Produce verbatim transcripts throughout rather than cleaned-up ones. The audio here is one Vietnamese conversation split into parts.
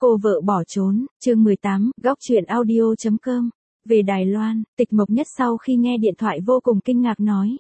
Cô vợ bỏ trốn, chương mười tám, góc truyện audio chấm com. Về Đài Loan, Tịch Mộc Nhất sau khi nghe điện thoại vô cùng kinh ngạc nói.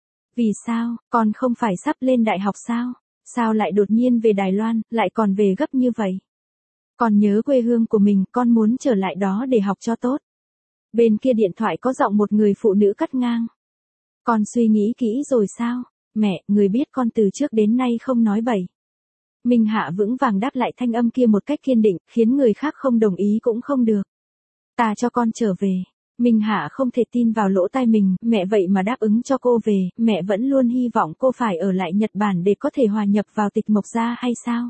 Vì sao, con không phải sắp lên đại học sao? Sao lại đột nhiên về Đài Loan, lại còn về gấp như vậy? Con nhớ quê hương của mình, con muốn trở lại đó để học cho tốt. Bên kia điện thoại có giọng một người phụ nữ cắt ngang. Con suy nghĩ kỹ rồi sao? Mẹ, người biết con từ trước đến nay không nói bậy. Minh Hạ vững vàng đáp lại thanh âm kia một cách kiên định, khiến người khác không đồng ý cũng không được. Ta cho con trở về. Minh Hạ không thể tin vào lỗ tai mình, mẹ vậy mà đáp ứng cho cô về, mẹ vẫn luôn hy vọng cô phải ở lại Nhật Bản để có thể hòa nhập vào Tịch Mộc gia hay sao?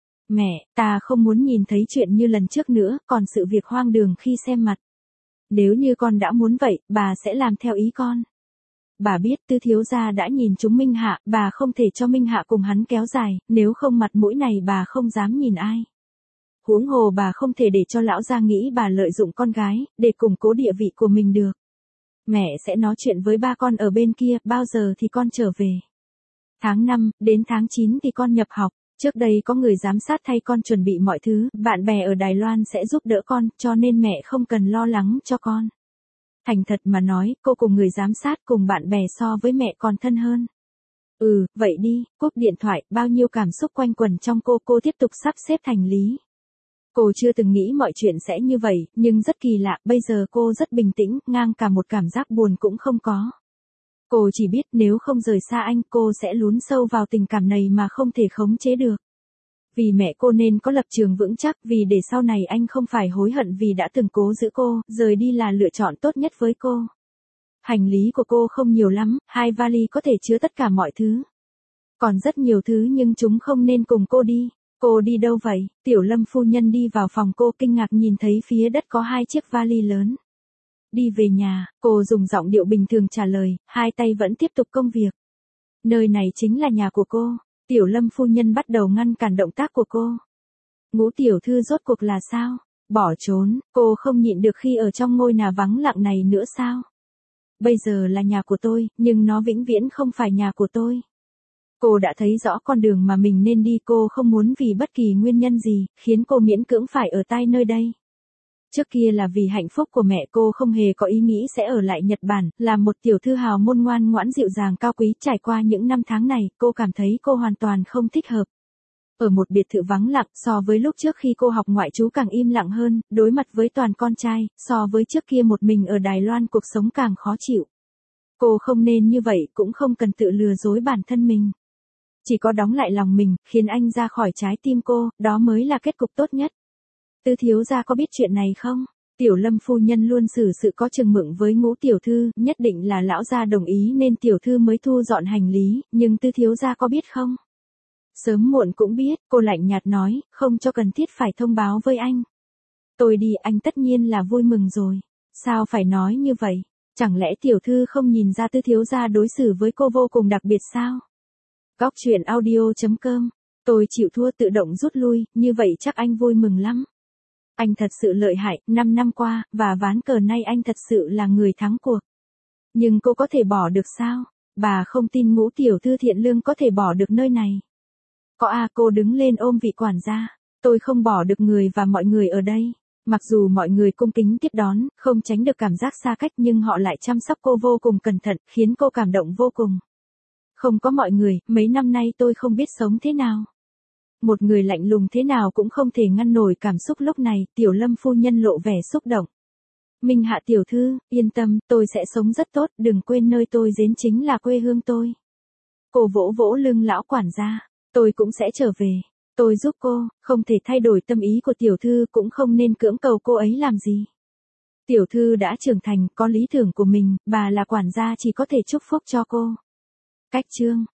Mẹ, ta không muốn nhìn thấy chuyện như lần trước nữa, còn sự việc hoang đường khi xem mặt. Nếu như con đã muốn vậy, bà sẽ làm theo ý con. Bà biết Tư thiếu gia đã nhìn trúng Minh Hạ, bà không thể cho Minh Hạ cùng hắn kéo dài, nếu không mặt mũi này bà không dám nhìn ai. Huống hồ bà không thể để cho lão gia nghĩ bà lợi dụng con gái, để củng cố địa vị của mình được. Mẹ sẽ nói chuyện với ba con ở bên kia, bao giờ thì con trở về. Tháng năm, đến tháng chín thì con nhập học, trước đây có người giám sát thay con chuẩn bị mọi thứ, bạn bè ở Đài Loan sẽ giúp đỡ con, cho nên mẹ không cần lo lắng cho con. Thành thật mà nói, cô cùng người giám sát cùng bạn bè so với mẹ còn thân hơn. Ừ, vậy đi, cúp điện thoại, bao nhiêu cảm xúc quanh quẩn trong cô, cô tiếp tục sắp xếp hành lý. Cô chưa từng nghĩ mọi chuyện sẽ như vậy, nhưng rất kỳ lạ, bây giờ cô rất bình tĩnh, ngang cả một cảm giác buồn cũng không có. Cô chỉ biết nếu không rời xa anh, cô sẽ lún sâu vào tình cảm này mà không thể khống chế được. Vì mẹ cô nên có lập trường vững chắc, vì để sau này anh không phải hối hận vì đã từng cố giữ cô, rời đi là lựa chọn tốt nhất với cô. Hành lý của cô không nhiều lắm, hai vali có thể chứa tất cả mọi thứ. Còn rất nhiều thứ nhưng chúng không nên cùng cô đi. Cô đi đâu vậy? Tiểu Lâm phu nhân đi vào phòng cô kinh ngạc nhìn thấy phía đất có hai chiếc vali lớn. Đi về nhà, cô dùng giọng điệu bình thường trả lời, hai tay vẫn tiếp tục công việc. Nơi này chính là nhà của cô. Tiểu Lâm phu nhân bắt đầu ngăn cản động tác của cô. Ngũ tiểu thư rốt cuộc là sao? Bỏ trốn, cô không nhịn được khi ở trong ngôi nhà vắng lặng này nữa sao? Bây giờ là nhà của tôi, nhưng nó vĩnh viễn không phải nhà của tôi. Cô đã thấy rõ con đường mà mình nên đi, cô không muốn vì bất kỳ nguyên nhân gì, khiến cô miễn cưỡng phải ở tại nơi đây. Trước kia là vì hạnh phúc của mẹ, cô không hề có ý nghĩ sẽ ở lại Nhật Bản, làm một tiểu thư hào môn ngoan ngoãn dịu dàng cao quý. Trải qua những năm tháng này, cô cảm thấy cô hoàn toàn không thích hợp. Ở một biệt thự vắng lặng, so với lúc trước khi cô học ngoại trú càng im lặng hơn, đối mặt với toàn con trai, so với trước kia một mình ở Đài Loan cuộc sống càng khó chịu. Cô không nên như vậy, cũng không cần tự lừa dối bản thân mình. Chỉ có đóng lại lòng mình, khiến anh ra khỏi trái tim cô, đó mới là kết cục tốt nhất. Tư thiếu gia có biết chuyện này không? Tiểu Lâm phu nhân luôn xử sự có chừng mực với Ngũ tiểu thư, nhất định là lão gia đồng ý nên tiểu thư mới thu dọn hành lý, nhưng Tư thiếu gia có biết không? Sớm muộn cũng biết, cô lạnh nhạt nói, không cho cần thiết phải thông báo với anh. Tôi đi, anh tất nhiên là vui mừng rồi. Sao phải nói như vậy? Chẳng lẽ tiểu thư không nhìn ra Tư thiếu gia đối xử với cô vô cùng đặc biệt sao? Góc truyện audio chấm com. Tôi chịu thua, tự động rút lui, như vậy chắc anh vui mừng lắm. Anh thật sự lợi hại, năm năm qua, và ván cờ nay anh thật sự là người thắng cuộc. Nhưng cô có thể bỏ được sao? Bà không tin Ngũ tiểu thư thiện lương có thể bỏ được nơi này. Có à, cô đứng lên ôm vị quản gia. Tôi không bỏ được người và mọi người ở đây. Mặc dù mọi người cung kính tiếp đón, không tránh được cảm giác xa cách, nhưng họ lại chăm sóc cô vô cùng cẩn thận, khiến cô cảm động vô cùng. Không có mọi người, mấy năm nay tôi không biết sống thế nào. Một người lạnh lùng thế nào cũng không thể ngăn nổi cảm xúc lúc này. Tiểu Lâm phu nhân lộ vẻ xúc động. Minh Hạ tiểu thư, yên tâm, tôi sẽ sống rất tốt, đừng quên nơi tôi đến chính là quê hương tôi. Cô vỗ vỗ lưng lão quản gia, tôi cũng sẽ trở về. Tôi giúp cô, không thể thay đổi tâm ý của tiểu thư, cũng không nên cưỡng cầu cô ấy làm gì. Tiểu thư đã trưởng thành, có lý tưởng của mình, bà là quản gia chỉ có thể chúc phúc cho cô. Cách chương